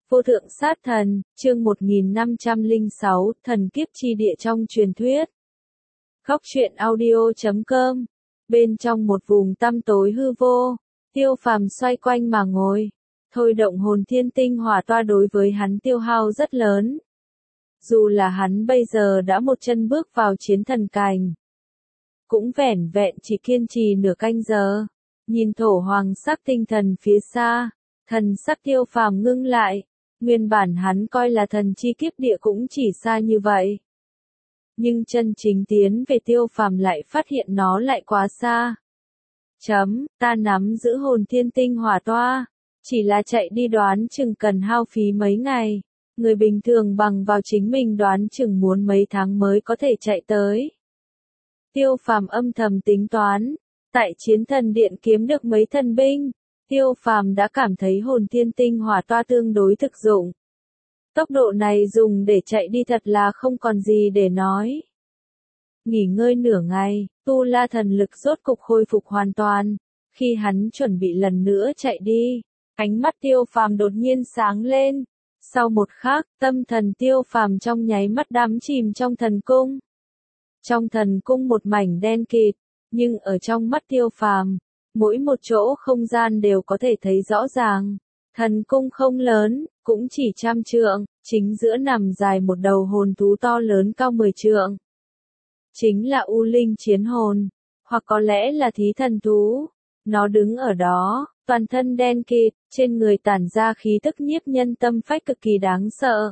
Vô thượng sát thần, chương 1506, thần kiếp chi địa trong truyền thuyết. Góc truyện audio.com. Bên trong một vùng tăm tối hư vô, Tiêu Phàm xoay quanh mà ngồi, thôi động hồn thiên tinh hỏa toa đối với hắn tiêu hao rất lớn. Dù là hắn bây giờ đã một chân bước vào chiến thần cảnh, cũng vẻn vẹn chỉ kiên trì nửa canh giờ. Nhìn thổ hoàng sắc tinh thần phía xa, thần sắc Tiêu Phàm ngưng lại. Nguyên bản hắn coi là thần chi kiếp địa cũng chỉ xa như vậy. Nhưng chân chính tiến về Tiêu Phàm lại phát hiện nó lại quá xa. Ta nắm giữ hồn thiên tinh hỏa toa, chỉ là chạy đi đoán chừng cần hao phí mấy ngày. Người bình thường bằng vào chính mình đoán chừng muốn mấy tháng mới có thể chạy tới. Tiêu Phàm âm thầm tính toán, tại chiến thần điện kiếm được mấy thần binh. Tiêu Phàm đã cảm thấy hồn thiên tinh hỏa toa tương đối thực dụng. Tốc độ này dùng để chạy đi thật là không còn gì để nói. Nghỉ ngơi nửa ngày, tu la thần lực rốt cục khôi phục hoàn toàn. Khi hắn chuẩn bị lần nữa chạy đi, ánh mắt Tiêu Phàm đột nhiên sáng lên. Sau một khắc, tâm thần Tiêu Phàm trong nháy mắt đắm chìm trong thần cung. Trong thần cung một mảnh đen kịt, nhưng ở trong mắt Tiêu Phàm, mỗi một chỗ không gian đều có thể thấy rõ ràng. Thần cung không lớn, cũng chỉ 100 trượng, chính giữa nằm dài một đầu hồn thú to lớn cao 10 trượng. Chính là U Linh chiến hồn, hoặc có lẽ là thí thần thú. Nó đứng ở đó, toàn thân đen kịt, trên người tản ra khí tức nhiếp nhân tâm phách cực kỳ đáng sợ.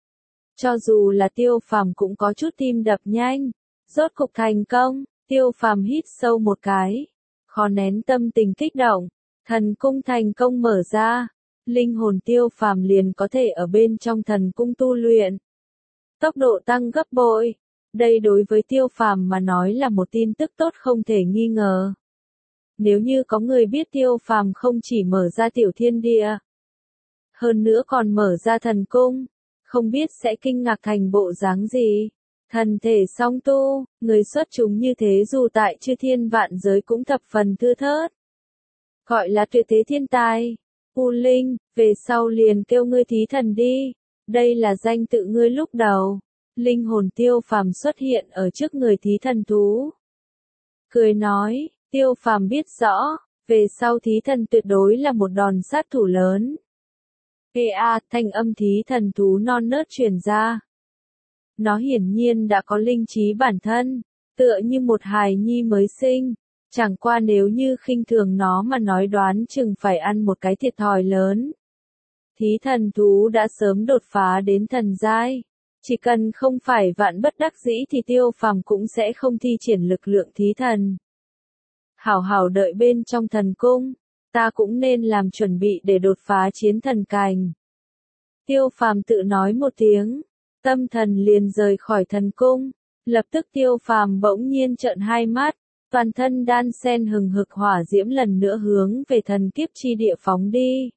Cho dù là Tiêu Phàm cũng có chút tim đập nhanh. Rốt cục thành công, Tiêu Phàm hít sâu một cái. Khó nén tâm tình kích động, thần cung thành công mở ra, linh hồn Tiêu Phàm liền có thể ở bên trong thần cung tu luyện. Tốc độ tăng gấp bội, đây đối với Tiêu Phàm mà nói là một tin tức tốt không thể nghi ngờ. Nếu như có người biết Tiêu Phàm không chỉ mở ra tiểu thiên địa, hơn nữa còn mở ra thần cung, không biết sẽ kinh ngạc thành bộ dáng gì. Thần thể song tu, người xuất chúng như thế dù tại chư thiên vạn giới cũng thập phần thưa thớt. Gọi là tuyệt thế thiên tài. U Linh, về sau liền kêu ngươi thí thần đi. Đây là danh tự ngươi lúc đầu. Linh hồn Tiêu Phàm xuất hiện ở trước người thí thần thú. Cười nói, Tiêu Phàm biết rõ, về sau thí thần tuyệt đối là một đòn sát thủ lớn. Thanh âm thí thần thú non nớt truyền ra. Nó hiển nhiên đã có linh trí bản thân, tựa như một hài nhi mới sinh, chẳng qua nếu như khinh thường nó mà nói đoán chừng phải ăn một cái thiệt thòi lớn. Thí thần thú đã sớm đột phá đến thần giai, chỉ cần không phải vạn bất đắc dĩ thì Tiêu Phàm cũng sẽ không thi triển lực lượng thí thần. Hảo hảo đợi bên trong thần cung, ta cũng nên làm chuẩn bị để đột phá chiến thần cảnh. Tiêu Phàm tự nói một tiếng. Tâm thần liền rời khỏi thần cung, lập tức Tiêu Phàm bỗng nhiên trợn hai mắt, toàn thân đan sen hừng hực hỏa diễm lần nữa hướng về thần kiếp chi địa phóng đi.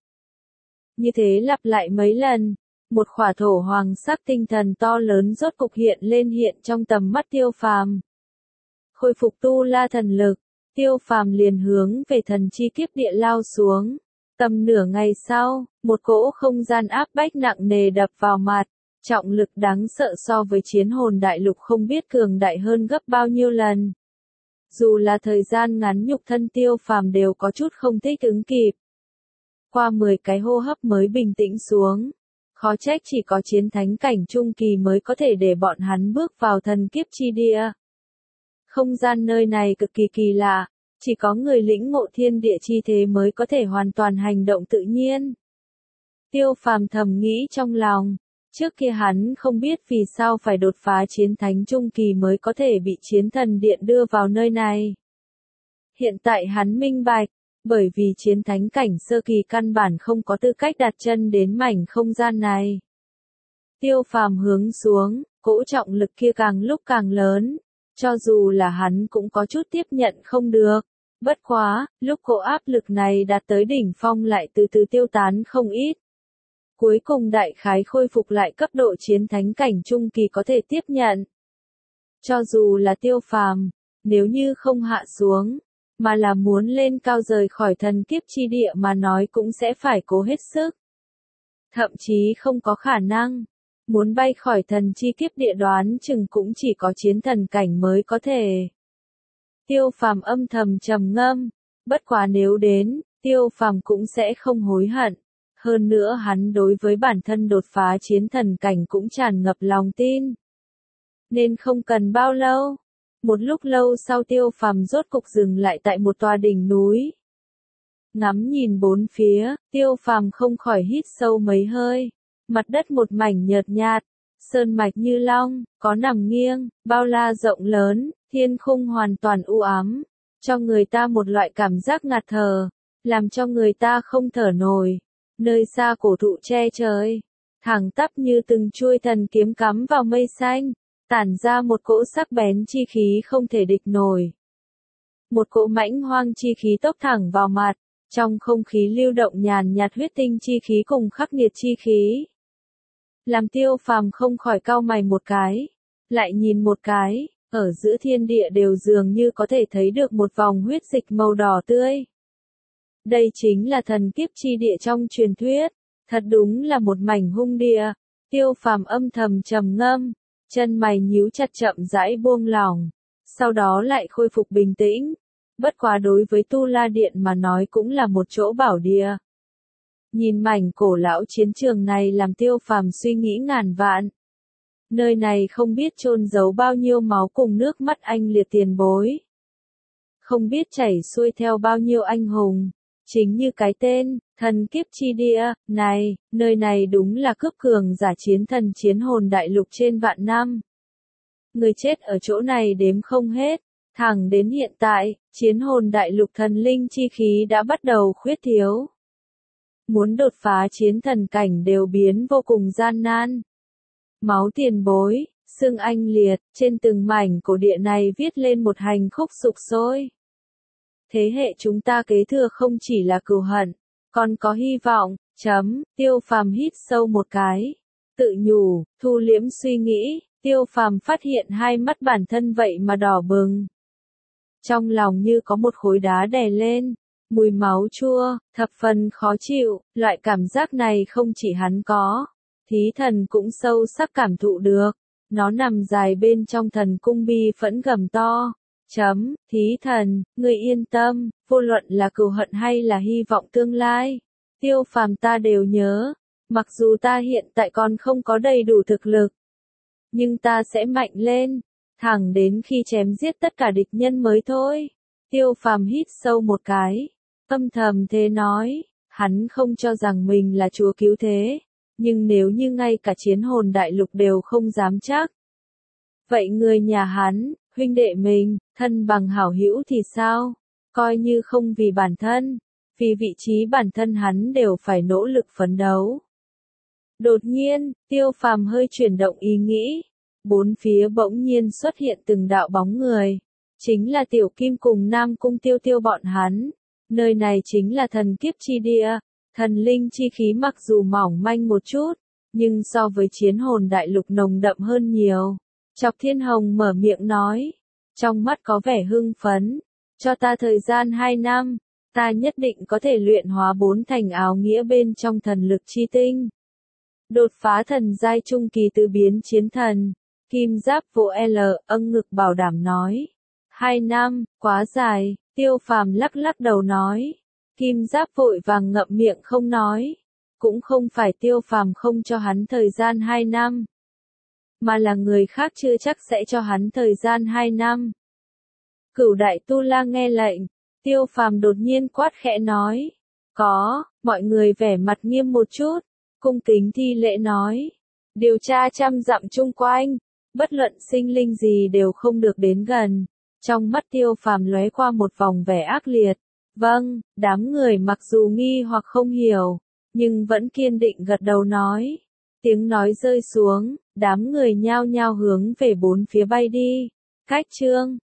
Như thế lặp lại mấy lần, một khỏa thổ hoàng sắc tinh thần to lớn rốt cục hiện trong tầm mắt Tiêu Phàm. Khôi phục tu la thần lực, Tiêu Phàm liền hướng về thần chi kiếp địa lao xuống. Tầm nửa ngày sau, một cỗ không gian áp bách nặng nề đập vào mặt. Trọng lực đáng sợ so với chiến hồn đại lục không biết cường đại hơn gấp bao nhiêu lần. Dù là thời gian ngắn nhục thân Tiêu Phàm đều có chút không thích ứng kịp. Qua 10 cái hô hấp mới bình tĩnh xuống. Khó trách chỉ có chiến thánh cảnh trung kỳ mới có thể để bọn hắn bước vào thần kiếp chi địa. Không gian nơi này cực kỳ kỳ lạ, chỉ có người lĩnh ngộ thiên địa chi thế mới có thể hoàn toàn hành động tự nhiên. Tiêu Phàm thầm nghĩ trong lòng. Trước kia hắn không biết vì sao phải đột phá chiến thánh trung kỳ mới có thể bị chiến thần điện đưa vào nơi này. Hiện tại hắn minh bạch, bởi vì chiến thánh cảnh sơ kỳ căn bản không có tư cách đặt chân đến mảnh không gian này. Tiêu Phàm hướng xuống, cỗ trọng lực kia càng lúc càng lớn, cho dù là hắn cũng có chút tiếp nhận không được. Bất quá, lúc cỗ áp lực này đạt tới đỉnh phong lại từ từ tiêu tán không ít. Cuối cùng đại khái khôi phục lại cấp độ chiến thánh cảnh trung kỳ có thể tiếp nhận. Cho dù là Tiêu Phàm, nếu như không hạ xuống, mà là muốn lên cao rời khỏi thần kiếp chi địa mà nói cũng sẽ phải cố hết sức. Thậm chí không có khả năng. Muốn bay khỏi thần chi kiếp địa đoán chừng cũng chỉ có chiến thần cảnh mới có thể. Tiêu Phàm âm thầm trầm ngâm, bất quá nếu đến, Tiêu Phàm cũng sẽ không hối hận. Hơn nữa hắn đối với bản thân đột phá chiến thần cảnh cũng tràn ngập lòng tin. Nên không cần bao lâu. Một lúc lâu sau Tiêu Phàm rốt cục dừng lại tại một tòa đỉnh núi. Ngắm nhìn bốn phía, Tiêu Phàm không khỏi hít sâu mấy hơi. Mặt đất một mảnh nhợt nhạt, sơn mạch như long, có nằm nghiêng, bao la rộng lớn, thiên khung hoàn toàn u ám, cho người ta một loại cảm giác ngạt thở, làm cho người ta không thở nổi. Nơi xa cổ thụ che trời, thẳng tắp như từng chuôi thần kiếm cắm vào mây xanh, tản ra một cỗ sắc bén chi khí không thể địch nổi. Một cỗ mãnh hoang chi khí tốc thẳng vào mặt, trong không khí lưu động nhàn nhạt huyết tinh chi khí cùng khắc nghiệt chi khí. Làm Tiêu Phàm không khỏi cau mày một cái, lại nhìn một cái, ở giữa thiên địa đều dường như có thể thấy được một vòng huyết dịch màu đỏ tươi. Đây chính là thần kiếp chi địa trong truyền thuyết, thật đúng là một mảnh hung địa. Tiêu Phàm âm thầm trầm ngâm, chân mày nhíu chặt chậm rãi buông lỏng, sau đó lại khôi phục bình tĩnh. Bất quá đối với Tu La Điện mà nói cũng là một chỗ bảo địa. Nhìn mảnh cổ lão chiến trường này làm Tiêu Phàm suy nghĩ ngàn vạn. Nơi này không biết chôn giấu bao nhiêu máu cùng nước mắt anh liệt tiền bối. Không biết chảy xuôi theo bao nhiêu anh hùng. Chính như cái tên, thần kiếp chi địa, này, nơi này đúng là cướp cường giả chiến thần chiến hồn đại lục trên vạn năm. Người chết ở chỗ này đếm không hết, thẳng đến hiện tại, chiến hồn đại lục thần linh chi khí đã bắt đầu khuyết thiếu. Muốn đột phá chiến thần cảnh đều biến vô cùng gian nan. Máu tiền bối, xương anh liệt, trên từng mảnh cổ địa này viết lên một hành khúc sục sôi. Thế hệ chúng ta kế thừa không chỉ là cừu hận, còn có hy vọng, Tiêu Phàm hít sâu một cái, tự nhủ, thu liễm suy nghĩ, Tiêu Phàm phát hiện hai mắt bản thân vậy mà đỏ bừng. Trong lòng như có một khối đá đè lên, mùi máu chua, thập phần khó chịu, loại cảm giác này không chỉ hắn có, thí thần cũng sâu sắc cảm thụ được. Nó nằm dài bên trong thần cung bi phẫn gầm to. Thí thần, người yên tâm, vô luận là cừu hận hay là hy vọng tương lai, Tiêu Phàm ta đều nhớ, mặc dù ta hiện tại còn không có đầy đủ thực lực, nhưng ta sẽ mạnh lên, thẳng đến khi chém giết tất cả địch nhân mới thôi. Tiêu Phàm hít sâu một cái, âm thầm thế nói, hắn không cho rằng mình là chúa cứu thế, nhưng nếu như ngay cả chiến hồn đại lục đều không dám chắc, vậy người nhà hắn, huynh đệ mình, thân bằng hảo hữu thì sao? Coi như không vì bản thân, vì vị trí bản thân hắn đều phải nỗ lực phấn đấu. Đột nhiên, Tiêu Phàm hơi chuyển động ý nghĩ, bốn phía bỗng nhiên xuất hiện từng đạo bóng người, chính là Tiểu Kim cùng Nam Cung Tiêu Tiêu bọn hắn. Nơi này chính là thần kiếp chi địa, thần linh chi khí mặc dù mỏng manh một chút, nhưng so với chiến hồn đại lục nồng đậm hơn nhiều. Chọc Thiên Hồng mở miệng nói, trong mắt có vẻ hưng phấn, cho ta thời gian 2 năm, ta nhất định có thể luyện hóa 4 thành áo nghĩa bên trong thần lực chi tinh. Đột phá thần giai trung kỳ từ biến chiến thần, Kim Giáp Vô L âng ngực bảo đảm nói. 2 năm, quá dài, Tiêu Phàm lắc lắc đầu nói. Kim Giáp vội vàng ngậm miệng không nói. Cũng không phải Tiêu Phàm không cho hắn thời gian 2 năm. Mà là người khác chưa chắc sẽ cho hắn thời gian 2 năm. Cửu đại tu la nghe lệnh, Tiêu Phàm đột nhiên quát khẽ nói. Có, mọi người vẻ mặt nghiêm một chút, cung kính thi lễ nói. Điều tra 100 dặm chung quanh, bất luận sinh linh gì đều không được đến gần. Trong mắt Tiêu Phàm lóe qua một vòng vẻ ác liệt. Vâng, đám người mặc dù nghi hoặc không hiểu, nhưng vẫn kiên định gật đầu nói. Tiếng nói rơi xuống, đám người nhao nhao hướng về bốn phía bay đi. Cách chương